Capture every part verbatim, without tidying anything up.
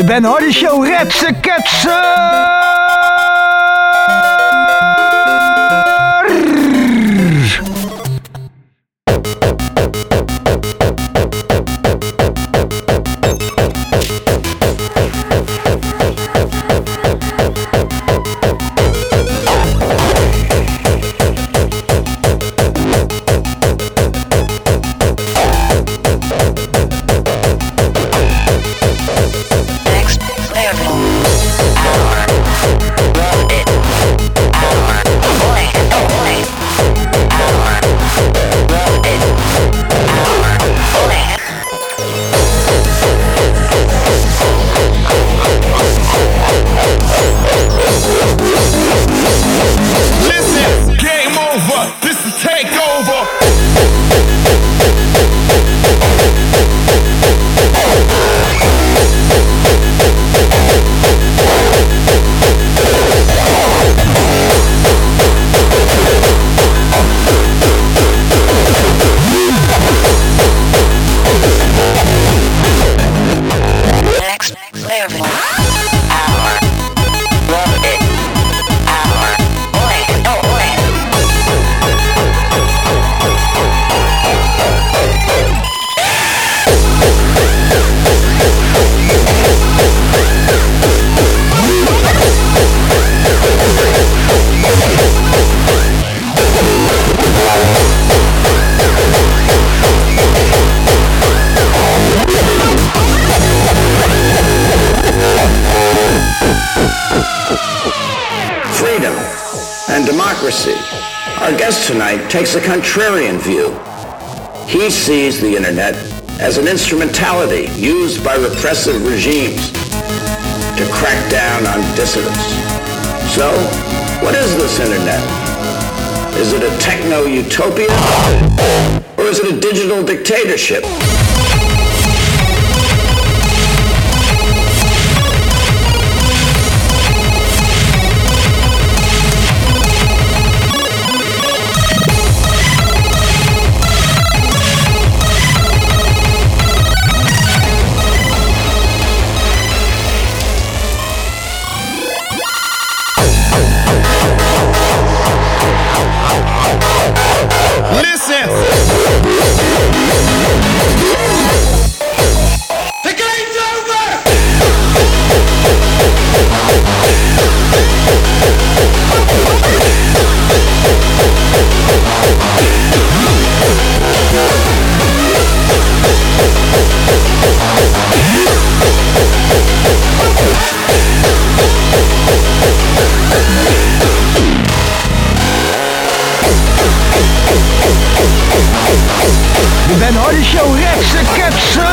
De Ben Hardy Show, retsen, ketsen! Our guest tonight takes a contrarian view. He sees the internet as an instrumentality used by repressive regimes to crack down on dissidents. So, what is this internet? Is it a techno-utopia? Or is it a digital dictatorship? De Ben Hardy Show, retsen, ketsen!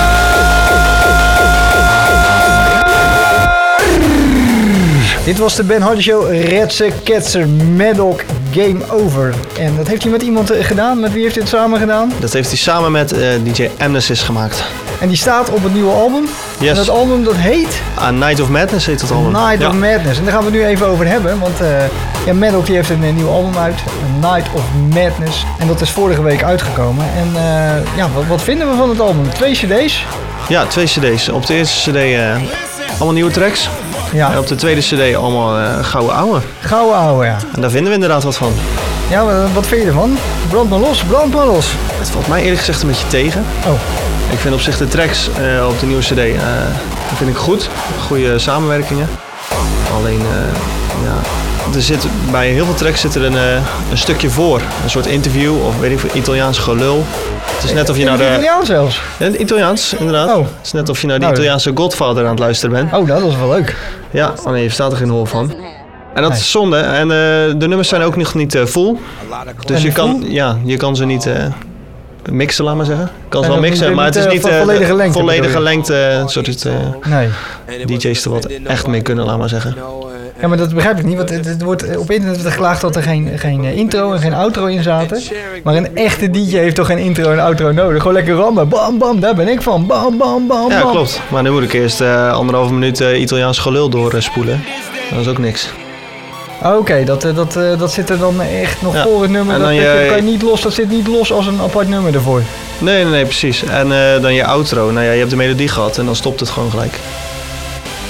Dit was de Ben Hardy Show, retsen, ketsen, Maddock, Game Over. En dat heeft hij met iemand gedaan? Met wie heeft hij het samen gedaan? Dat heeft hij samen met uh, D J Amnesis gemaakt. En die staat op het nieuwe album. Yes. En dat album dat heet? A Night of Madness heet het album. Night ja. of Madness. En daar gaan we nu even over hebben. Want uh, ja, Maddock die heeft een, een nieuw album uit. A Night of Madness. En dat is vorige week uitgekomen. En uh, ja, wat, wat vinden we van het album? Twee cd's? Ja, twee cd's. Op de eerste cd uh, allemaal nieuwe tracks. Ja. En op de tweede cd allemaal uh, gouden ouwe. Gouden ouwe, ja. En daar vinden we inderdaad wat van. Ja, wat, wat vind je ervan? Brand maar los, brand maar los. Het valt mij eerlijk gezegd een beetje tegen. Oh. Ik vind op zich de tracks uh, op de nieuwe cd uh, vind ik goed. Goede samenwerkingen. Alleen, uh, ja, er zit, bij heel veel tracks zit er een, uh, een stukje voor. Een soort interview of weet ik veel, Italiaans gelul. Het is net of je naar de... Italiaans zelfs? Ja, Italiaans, inderdaad. Oh. Het is net of je naar de nou, Italiaanse Godfather aan het luisteren bent. Oh, dat is wel leuk. Ja, oh nee, je verstaat er geen hol van. En dat nee. is zonde. En uh, de nummers zijn ook nog niet uh, full. Dus je kan, ja, je kan ze niet... Uh, mixen, laat maar zeggen. Ik kan ze wel mixen, maar het is niet uh, volledige lengte. Volledige lengte, zodat uh, nee. D J's er wat echt mee kunnen, laat maar zeggen. Ja, maar dat begrijp ik niet, want het wordt op internet wordt geklaagd dat er geen, geen intro en geen outro in zaten. Maar een echte D J heeft toch geen intro en outro nodig? Gewoon lekker rammen, bam bam, daar ben ik van, bam bam bam bam. Ja, klopt. Maar nu moet ik eerst uh, anderhalve minuut uh, Italiaans gelul doorspoelen. Dat is ook niks. Oké, okay, dat, dat, dat zit er dan echt nog ja. voor het nummer. Dat, dat je, kan je niet los, dat zit niet los als een apart nummer ervoor. Nee, nee, nee, precies. En uh, dan je outro. Nou ja, je hebt de melodie gehad en dan stopt het gewoon gelijk.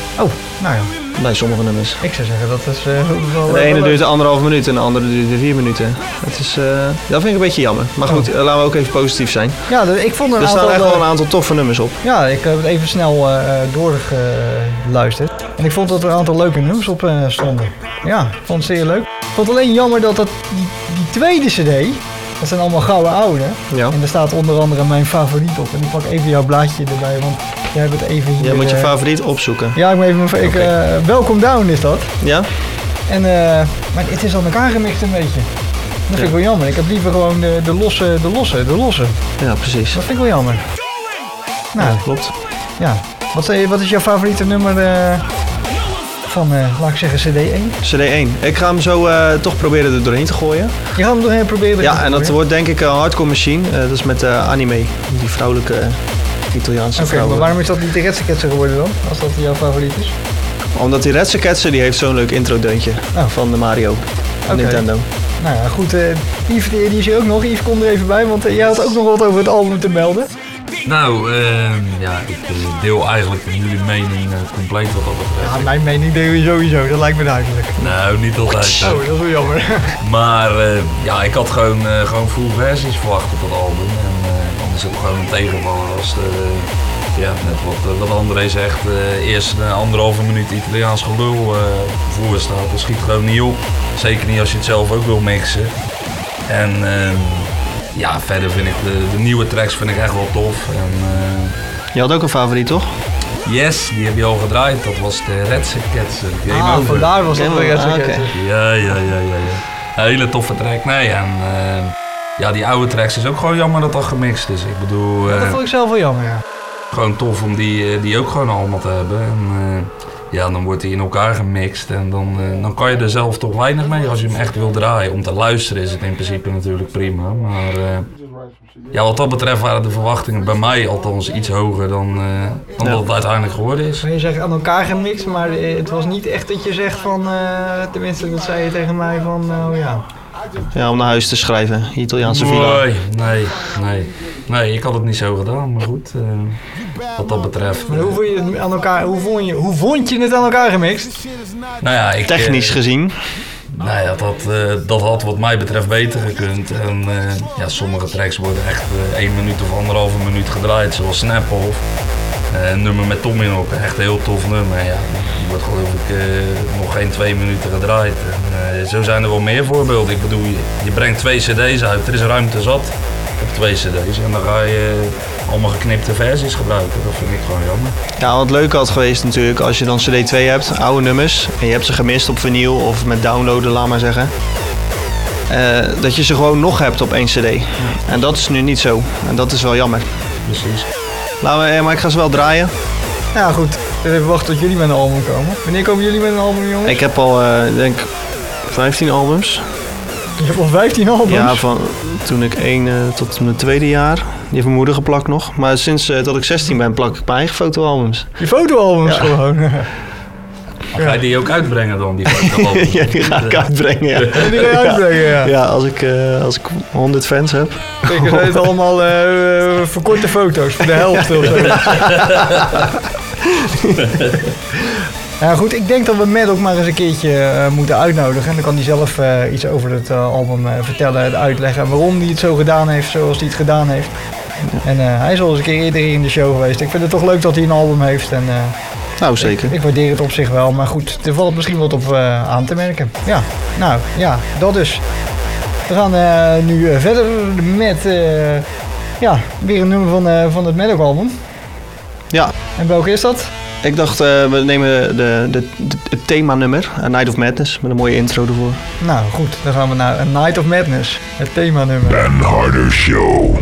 Oh, nou ja. Bij sommige nummers. Ik zou zeggen, dat is... Uh, wel, de ene duurt anderhalf minuut en de andere duurt vier minuten. Het is, uh, dat vind ik een beetje jammer. Maar goed, oh. laten we ook even positief zijn. Ja, de, ik vond een er aantal... staan echt wel een aantal toffe nummers op. Ja, ik heb het even snel uh, doorgeluisterd. En ik vond dat er een aantal leuke nummers op uh, stonden. Ja, ik vond het zeer leuk. Ik vond het alleen jammer dat, dat die, die tweede cd... Dat zijn allemaal gouden oude. Ja. En daar staat onder andere mijn favoriet op. En ik pak even jouw blaadje erbij, want jij hebt het even hier... Jij moet je favoriet opzoeken. Ja, ik moet even... Ik, okay. uh, Welcome Down is dat. Ja. En, uh, maar het is aan elkaar gemixt een beetje. Dat vind ja. ik wel jammer. Ik heb liever gewoon de, de losse, de losse, de losse. Ja, precies. Dat vind ik wel jammer. Nou, ja, klopt. Ja. Wat, wat is jouw favoriete nummer... Uh, van, uh, laat ik zeggen, cd één? cd één. Ik ga hem zo uh, toch proberen er doorheen te gooien. Je gaat hem doorheen proberen erin Ja, te en gooien? dat wordt denk ik een Hardcore Machine. Uh, dat is met uh, Anime. Die vrouwelijke uh, Italiaanse okay, vrouw. Maar waarom is dat niet de Retseketser geworden dan? Als dat jouw favoriet is? Omdat die Retseketser, die heeft zo'n leuk intro-deuntje. Oh. Van de Mario. Okay. Nintendo. Nou ja, goed. Uh, Yves, die is hier ook nog. Yves, kom er even bij, want uh, jij had ook nog wat over het album te melden. Nou, uh, ja, ik deel eigenlijk jullie mening uh, compleet wat dat betreft. Ja, mijn mening deel je sowieso, dat lijkt me duidelijk. Nou, niet altijd. Oh, dat is wel jammer. Maar uh, ja, ik had gewoon, uh, gewoon full versies verwacht op dat album. En uh, anders is het gewoon een tegenvaller als de, uh, ja, net wat, uh, wat André zegt. Uh, eerst een anderhalve minuut Italiaans gelul uh, voor staat. Dat schiet gewoon niet op. Zeker niet als je het zelf ook wil mixen. En... Uh, Ja, verder vind ik de, de nieuwe tracks vind ik echt wel tof. En, uh... Je had ook een favoriet, toch? Yes, die heb je al gedraaid. Dat was de Retseketser. Ah, over. Vandaar was dat de Retseketser. Ah, okay. Ja, ja, ja, ja, ja. Hele toffe track. Nee, en uh, ja, die oude tracks is ook gewoon jammer dat dat gemixt is. Ik bedoel... Uh, ja, dat vond ik zelf wel jammer, ja. Gewoon tof om die, die ook gewoon allemaal te hebben. En, uh, ja, dan wordt die in elkaar gemixt en dan, uh, dan kan je er zelf toch weinig mee als je hem echt wil draaien. Om te luisteren is het in principe natuurlijk prima, maar uh, ja, wat dat betreft waren de verwachtingen bij mij althans iets hoger dan, uh, dan ja. dat het uiteindelijk geworden is. Je zegt aan elkaar gemixt, maar het was niet echt dat je zegt van, uh, tenminste dat zei je tegen mij van, nou uh, ja... Ja, om naar huis te schrijven, Italiaanse villa. Nee, nee, nee. Nee, ik had het niet zo gedaan, maar goed, uh, wat dat betreft. Maar hoe vond je het aan elkaar, hoe vond je, hoe vond je het aan elkaar gemixt? Nou ja, ik, Technisch uh, gezien. Nou ja, dat, uh, dat had wat mij betreft beter gekund. En uh, ja, sommige tracks worden echt uh, één minuut of anderhalve minuut gedraaid, zoals Snap Off. Uh, een nummer met Tom in ook, echt een heel tof nummer. Ja, die wordt geloof ik uh, nog geen twee minuten gedraaid. En, uh, zo zijn er wel meer voorbeelden. Ik bedoel, je, je brengt twee cd's uit, er is ruimte zat op twee cd's. En dan ga je allemaal geknipte versies gebruiken. Dat vind ik gewoon jammer. Ja, wat leuk had geweest natuurlijk als je dan cd twee hebt, oude nummers. En je hebt ze gemist op vinyl of met downloaden, laat maar zeggen. Uh, dat je ze gewoon nog hebt op één cd. Ja. En dat is nu niet zo. En dat is wel jammer. Precies. Laten we, maar ik ga ze wel draaien. Ja goed, even wachten tot jullie met een album komen. Wanneer komen jullie met een album, jongens? Ik heb al, uh, denk vijftien albums. Je hebt al vijftien albums? Ja, van toen ik één uh, tot mijn tweede jaar. Die heeft mijn moeder geplakt nog. Maar sinds uh, dat ik zestien ben, plak ik mijn eigen fotoalbums. Je fotoalbums ja. gewoon? Ja. Ga je die ook uitbrengen dan, die fotoalbums? Ja, die ga ik uitbrengen, ja. ja die ga je uitbrengen, ja. Ja, als ik, uh, als ik honderd fans heb. Kijk, er zijn allemaal uh, uh, verkorte foto's voor de helft of zo. Ja goed, ik denk dat we Matt ook maar eens een keertje uh, moeten uitnodigen. En dan kan hij zelf uh, iets over het uh, album uh, vertellen, uitleggen waarom hij het zo gedaan heeft, zoals hij het gedaan heeft. Ja. En uh, hij is al eens een keer eerder in de show geweest. Ik vind het toch leuk dat hij een album heeft. En, uh, nou, zeker. Ik, ik waardeer het op zich wel, maar goed, er valt misschien wat op uh, aan te merken. Ja, nou, ja, dat dus. We gaan uh, nu uh, verder met uh, ja, weer een nummer van, uh, van het Maddock album. Ja. En welke is dat? Ik dacht, uh, we nemen de, de, de, het themanummer, A Night of Madness, met een mooie intro ervoor. Nou goed, dan gaan we naar A Night of Madness, het themanummer. Ben Harder Show.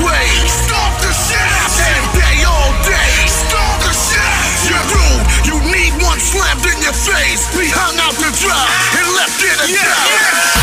way. Stomp the shit out every day, all day. Stomp the shit out. You're rude. You need one slammed in your face. We hung out the drop and left in a yeah, yeah.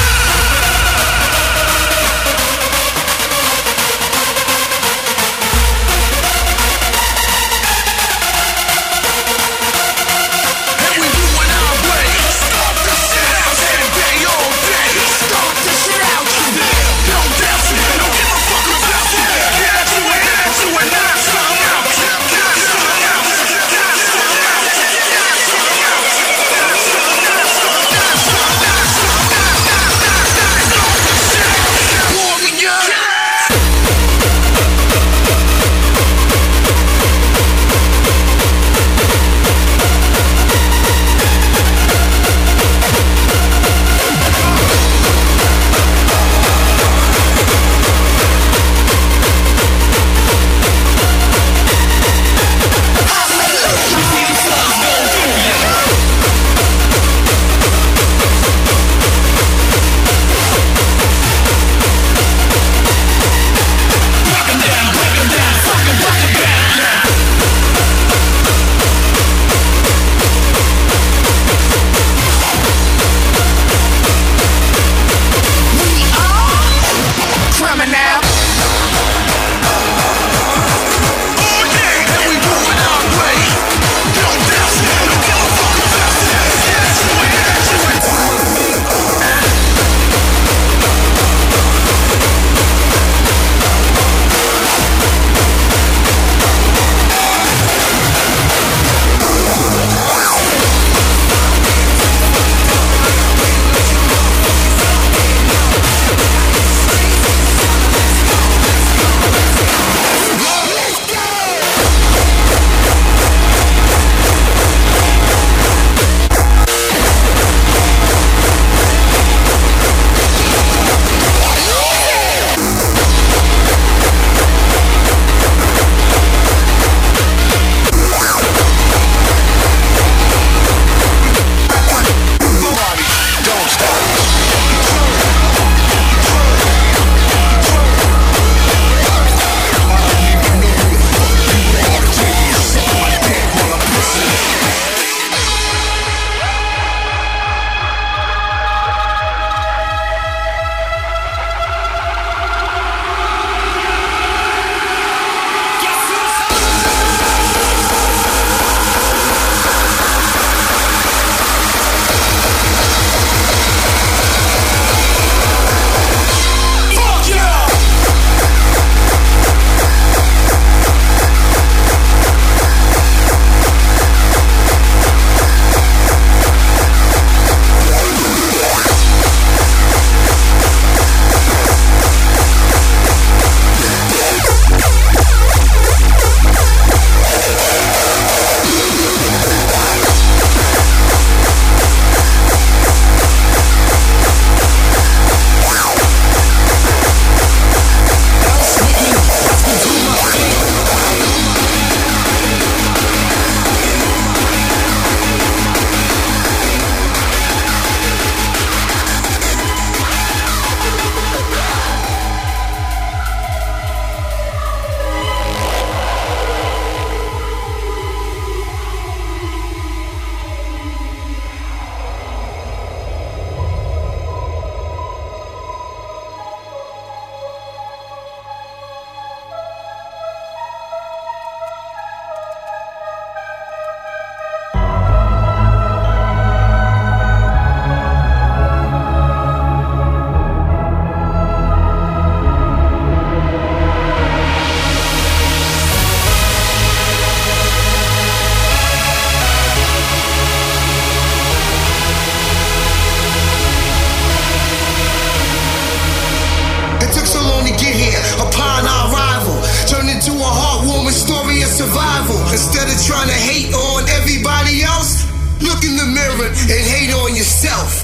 Instead of trying to hate on everybody else, look in the mirror and hate on yourself.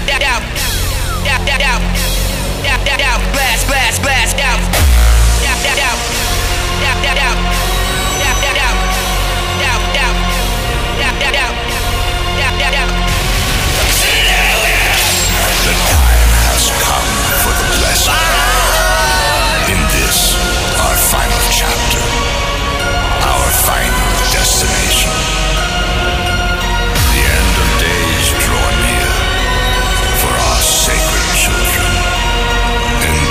Blast, blast, blast, out. Out, out, out. Out, out, out. Out, out, out. Out, out. Out, out, out. Out, out, out. The time has come for the blessing. In this, our final chapter, our final destination. The end of days draw near for our sacred children. In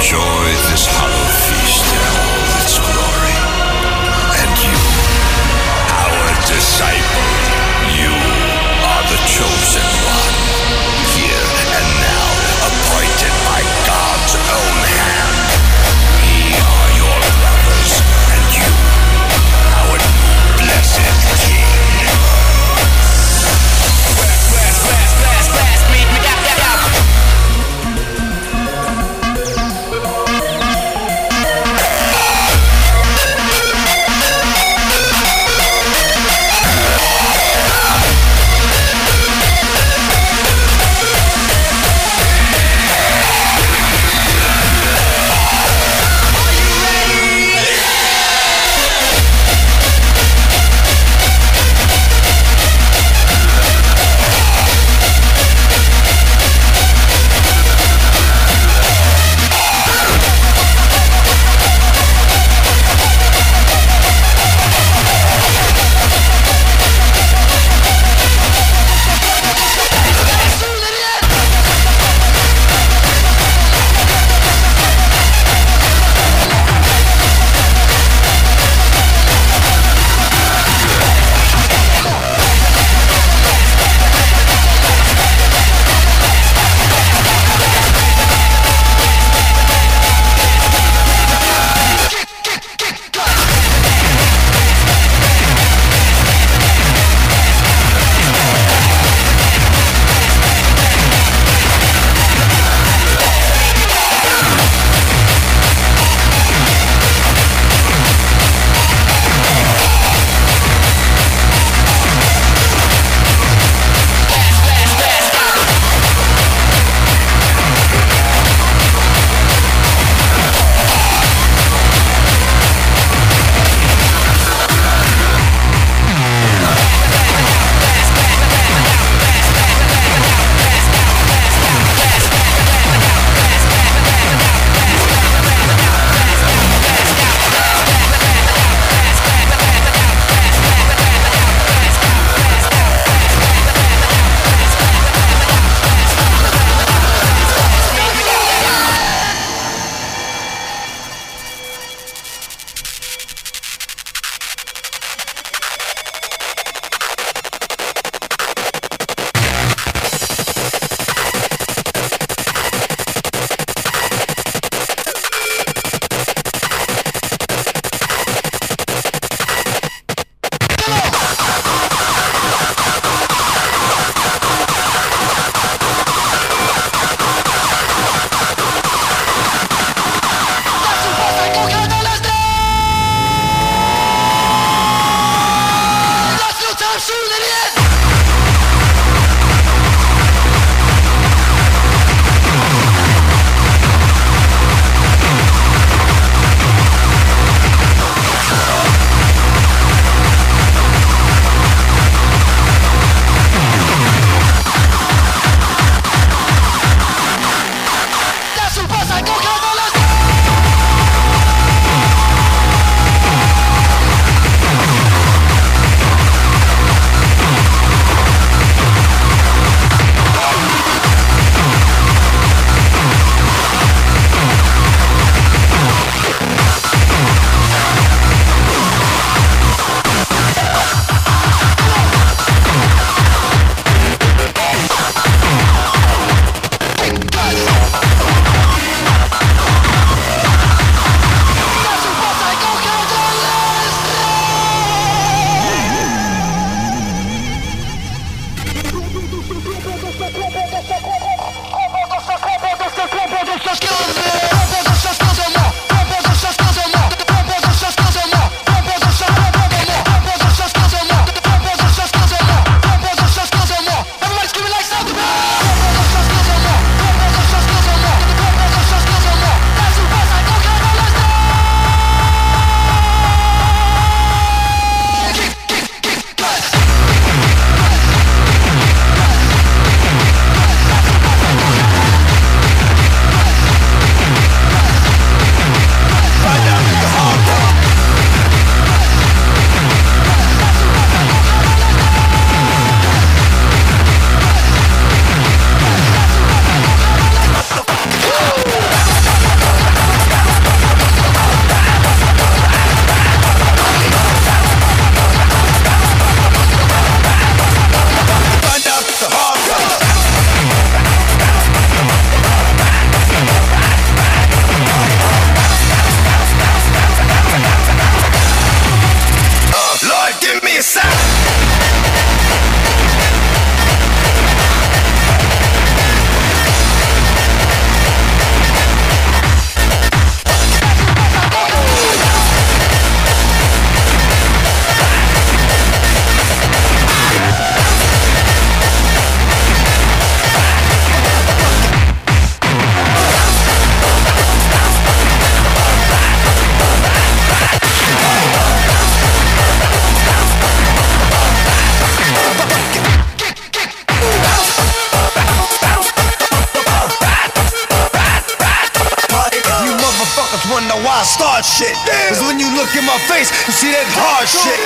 start shit. Cause when you look in my face, you see that hard shit.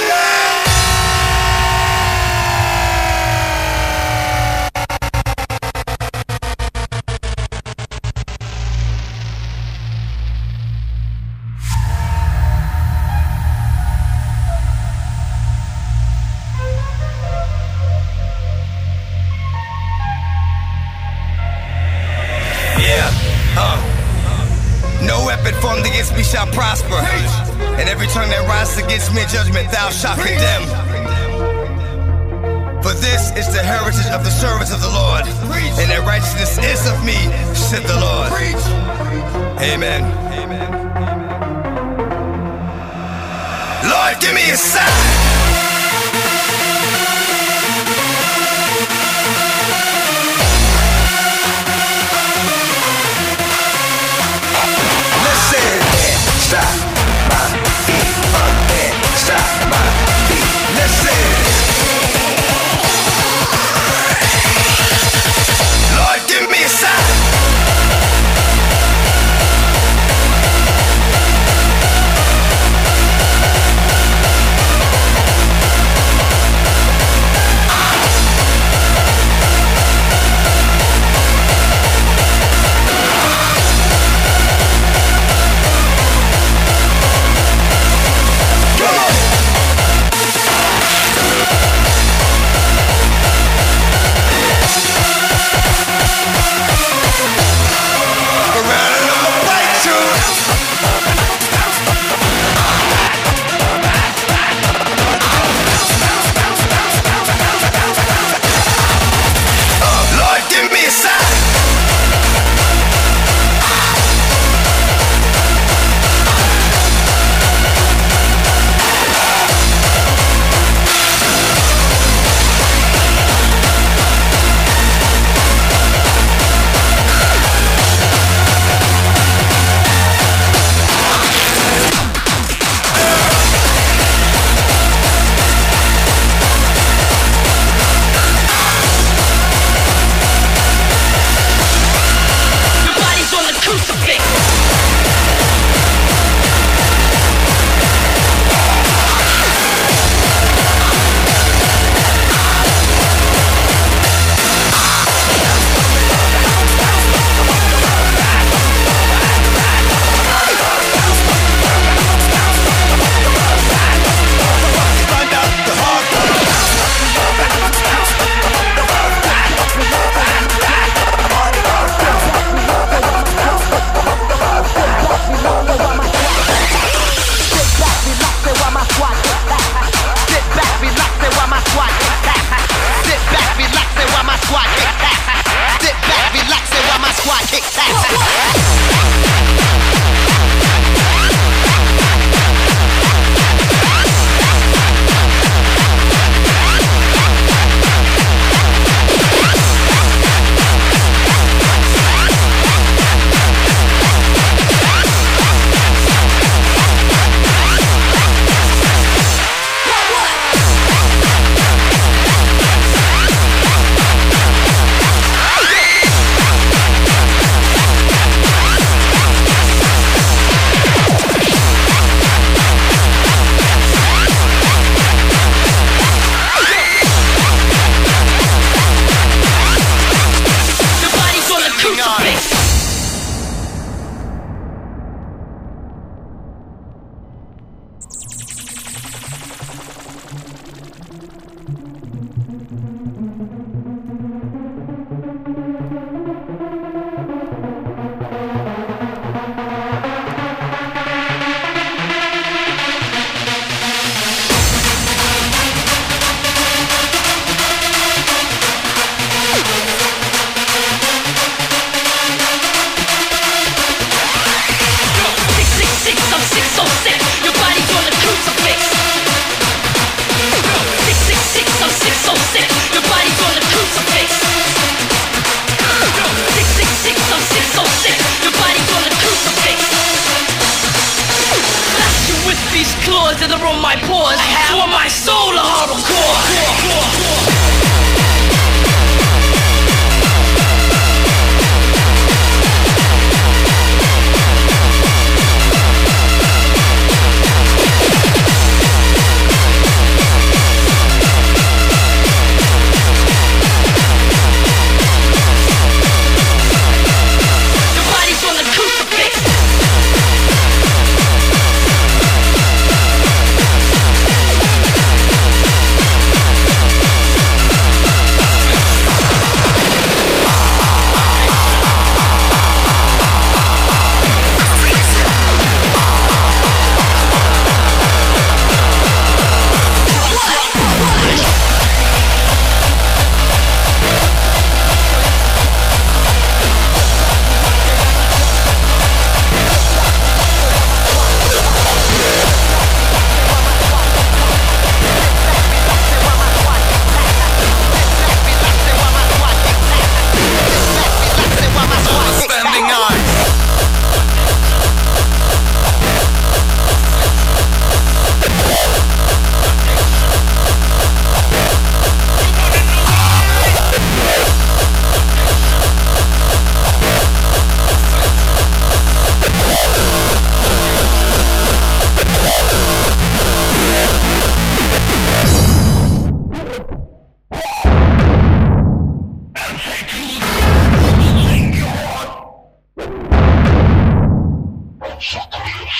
Formed against me shall prosper, and every tongue that rises against me in judgment thou shalt condemn. For this is the heritage of the servants of the Lord, and their righteousness is of me, said the Lord. Amen. Lord, give me a sign. Stop my feet, up and stop my feet. Listen. Lord, give me a sign.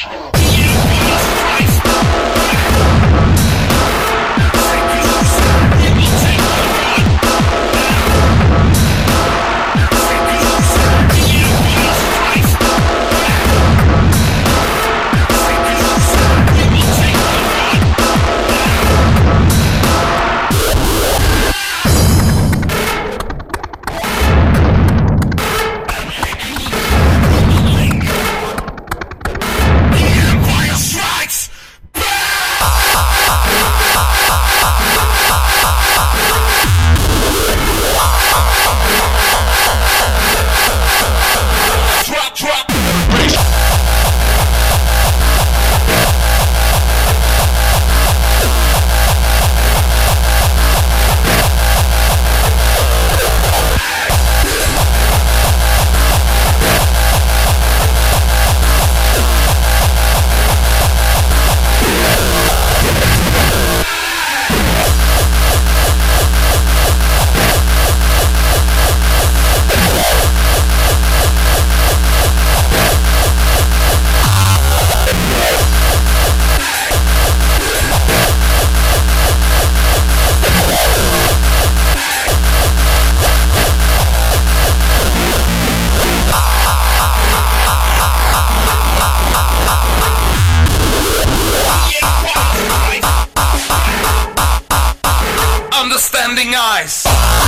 Understanding eyes.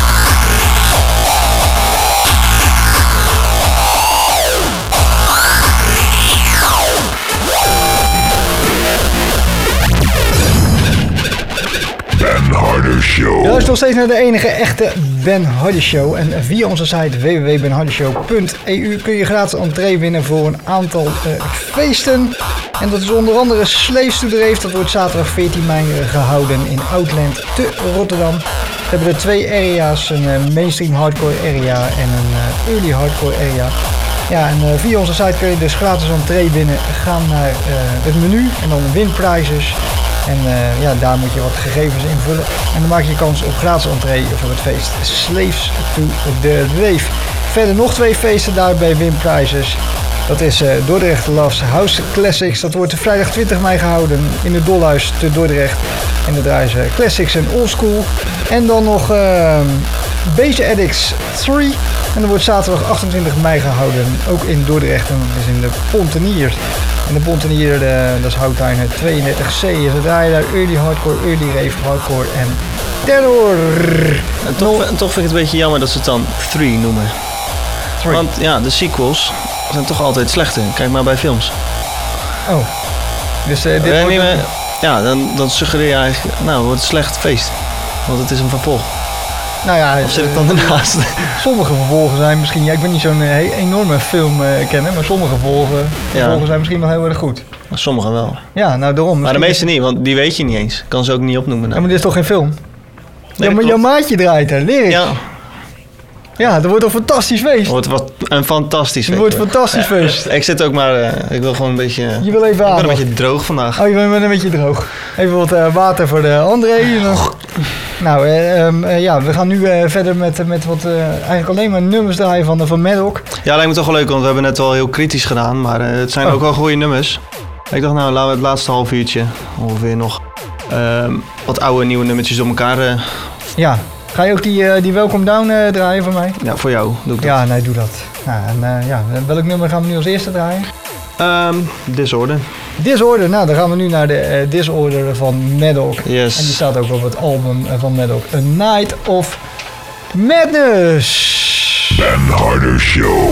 Ben Harder Show. Je luistert nog steeds naar de enige echte Ben Harder Show. En via onze site w w w punt ben harder show punt e u kun je gratis entree winnen voor een aantal uh, feesten. En dat is onder andere Slaves to the Rave. Dat wordt zaterdag veertien mei gehouden in Outland te Rotterdam. We hebben er twee area's. Een uh, mainstream hardcore area en een uh, early hardcore area. Ja, en uh, via onze site kun je dus gratis entree winnen. Ga naar uh, het menu en dan win prizes. En uh, ja, daar moet je wat gegevens invullen. En dan maak je kans op gratis entree voor het feest Slaves to the Rave. Verder nog twee feesten daar bij Win Prizes. Dat is uh, Dordrecht Loves House Classics. Dat wordt vrijdag twintig mei gehouden in het Dolhuis te Dordrecht. En daar draaien ze Classics en Oldschool. En dan nog uh, Base Addicts drie. En dat wordt zaterdag achtentwintig mei gehouden. Ook in Dordrecht. En dat is in de Pontenier. En de Pontenier, uh, dat is Houttuin tweeëndertig C. Ze draaien daar early hardcore, early rave, hardcore en terror. En toch, no. en toch vind ik het een beetje jammer dat ze het dan drie noemen. Three. Want ja, de sequels zijn toch altijd slechter. Kijk maar bij films. Oh. Dus uh, dit wordt niet meer, ja, dan, dan suggereer je eigenlijk, nou, het wordt een slecht feest. Want het is een vervolg. Nou ja, of zit ik dan ernaast? Sommige vervolgen zijn misschien, ja, ik ben niet zo'n uh, enorme filmkenner, uh, maar sommige vervolgen, vervolgen ja. zijn misschien wel heel erg goed. Sommige wel. Ja, nou daarom. Maar de meeste niet, want die weet je niet eens. Kan ze ook niet opnoemen. Ja, maar dit is toch geen film? Nee, ja, maar jouw maatje draait er, leer ik. Ja. Ja, dat wordt een fantastisch feest. Het wordt wat een fantastisch feest. Het wordt een fantastisch ja. feest. Ik zit ook maar, uh, ik wil gewoon een beetje... Je wil even aan. Ik ben een beetje droog vandaag. Oh, je bent een beetje droog. Even wat uh, water voor de André. Nou, uh, um, uh, ja, we gaan nu uh, verder met, met wat uh, eigenlijk alleen maar nummers draaien van, van Maddock. Ja, lijkt me toch wel leuk, want we hebben net wel heel kritisch gedaan. Maar uh, het zijn oh. ook wel goede nummers. Ik dacht, nou, laten we het laatste half uurtje ongeveer nog uh, wat oude nieuwe nummertjes door elkaar... Uh, ja. Ga je ook die, uh, die Welcome Down uh, draaien voor mij? Ja, voor jou doe ik dat. Ja, nee, doe dat. Nou, en, uh, ja, welk nummer gaan we nu als eerste draaien? Um, Disorder. Disorder, nou dan gaan we nu naar de uh, Disorder van Maddock. Yes. En die staat ook op het album van Maddock, A Night of Madness. Ben Harder Show.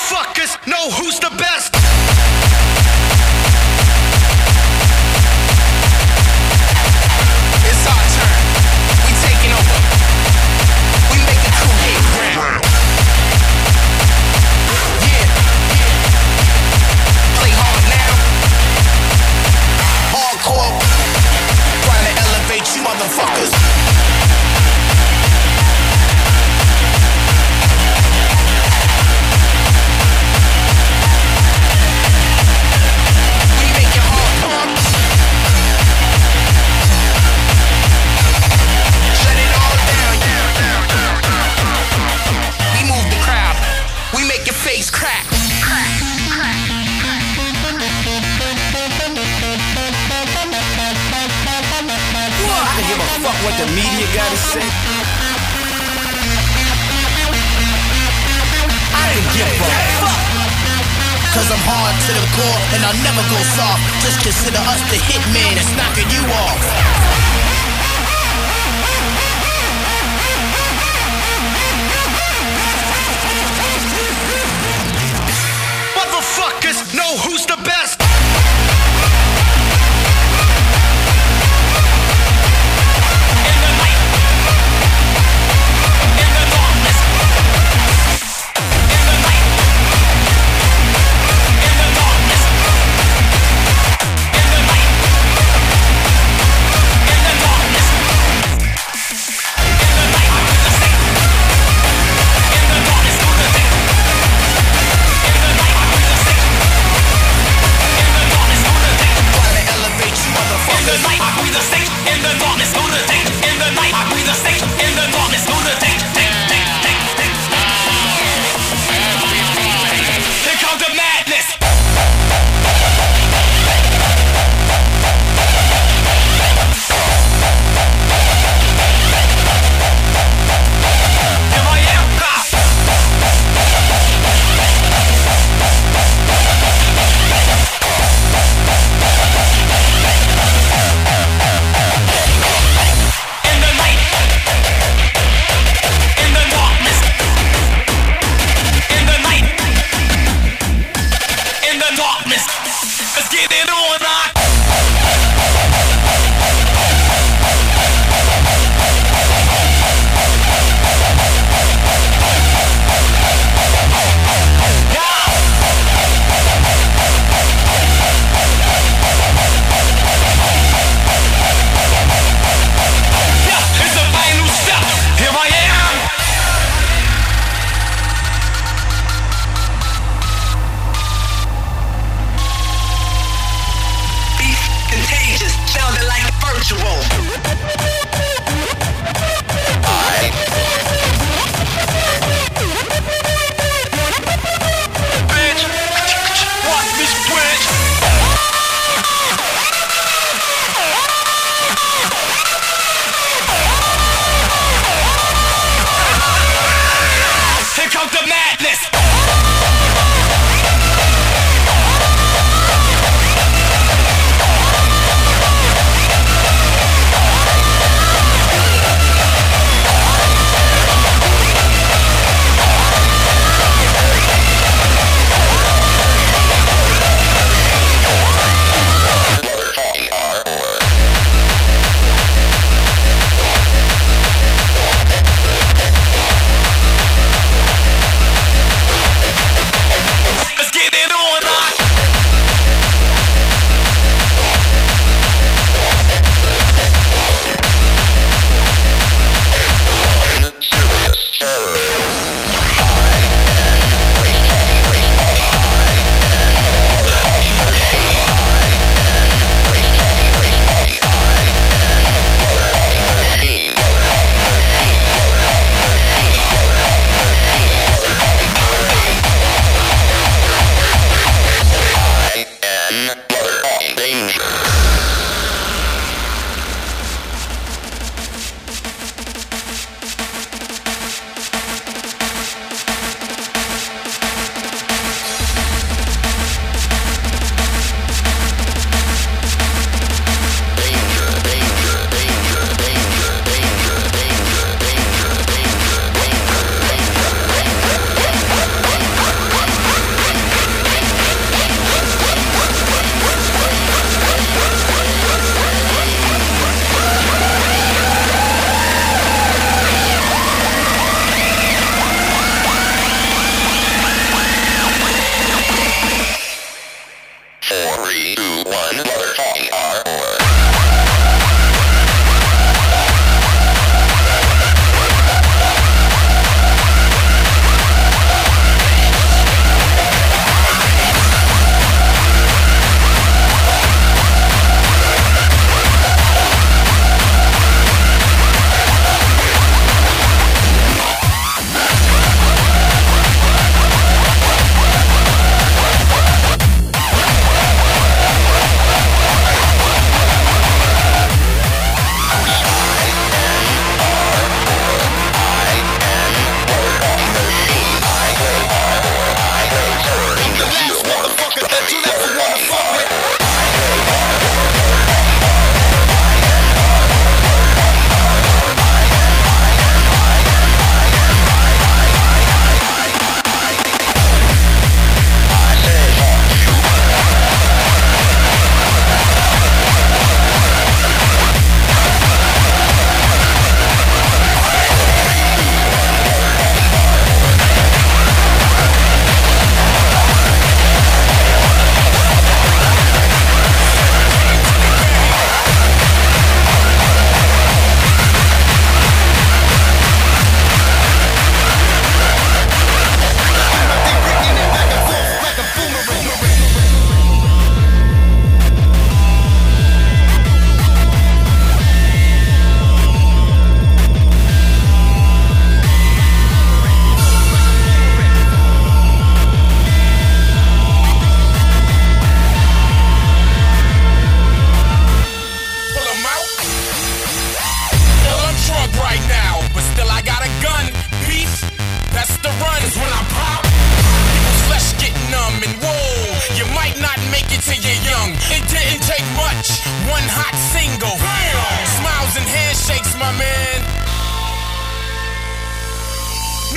Motherfuckers know who's the best. It's our turn. We taking over. We make a cool hit ground. Yeah, yeah. Play hard now. Hardcore. Trying to elevate you motherfuckers. Face crack. Crack, crack. I don't give a fuck what the media gotta say. I don't give a fuck. Cause I'm hard to the core and I'll never go soft. Just consider us the hitman that's knocking you off. Motherfuckers know who's the best. In the night, in the darkness, in the night, in the darkness, in the night, in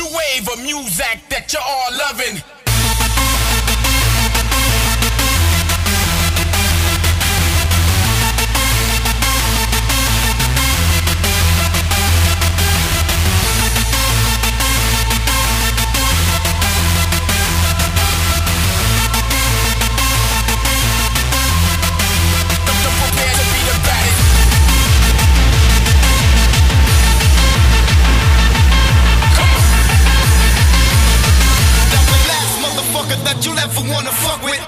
wave of music that you're all loving. That you'll ever wanna fuck with.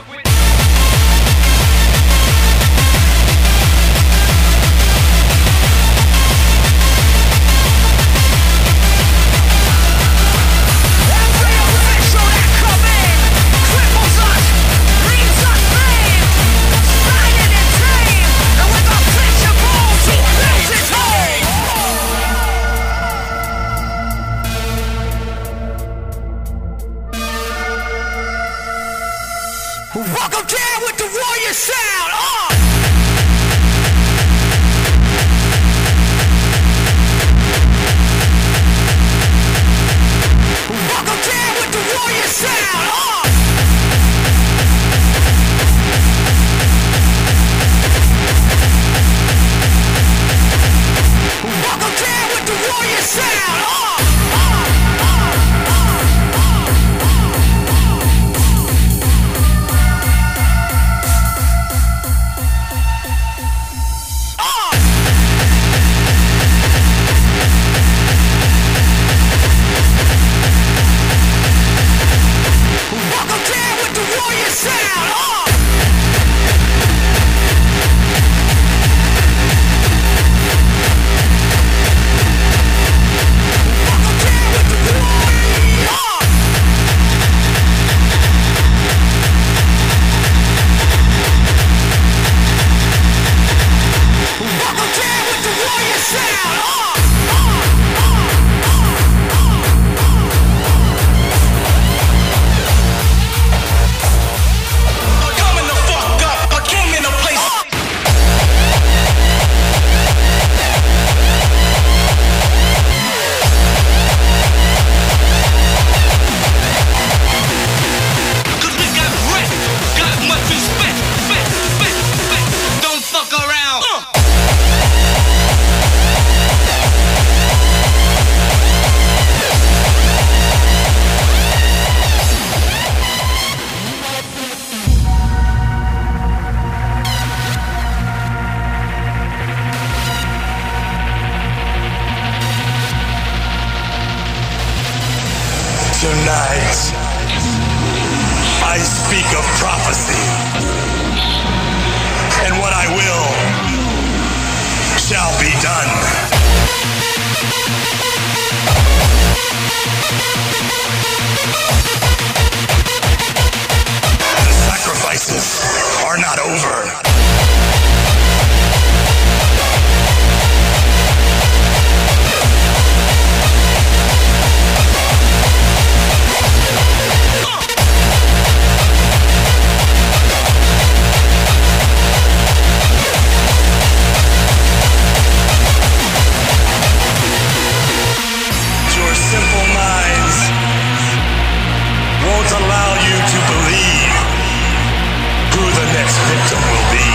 Welcome down with the warrior sound. Uh! Welcome down with the warrior sound. Uh! Welcome down with the warrior sound. Uh! Tonight, I speak of prophecy, and what I will shall be done. The sacrifices are not over. Simple minds won't allow you to believe who the next victim will be.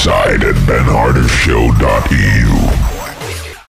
website at ben harder show dot e u.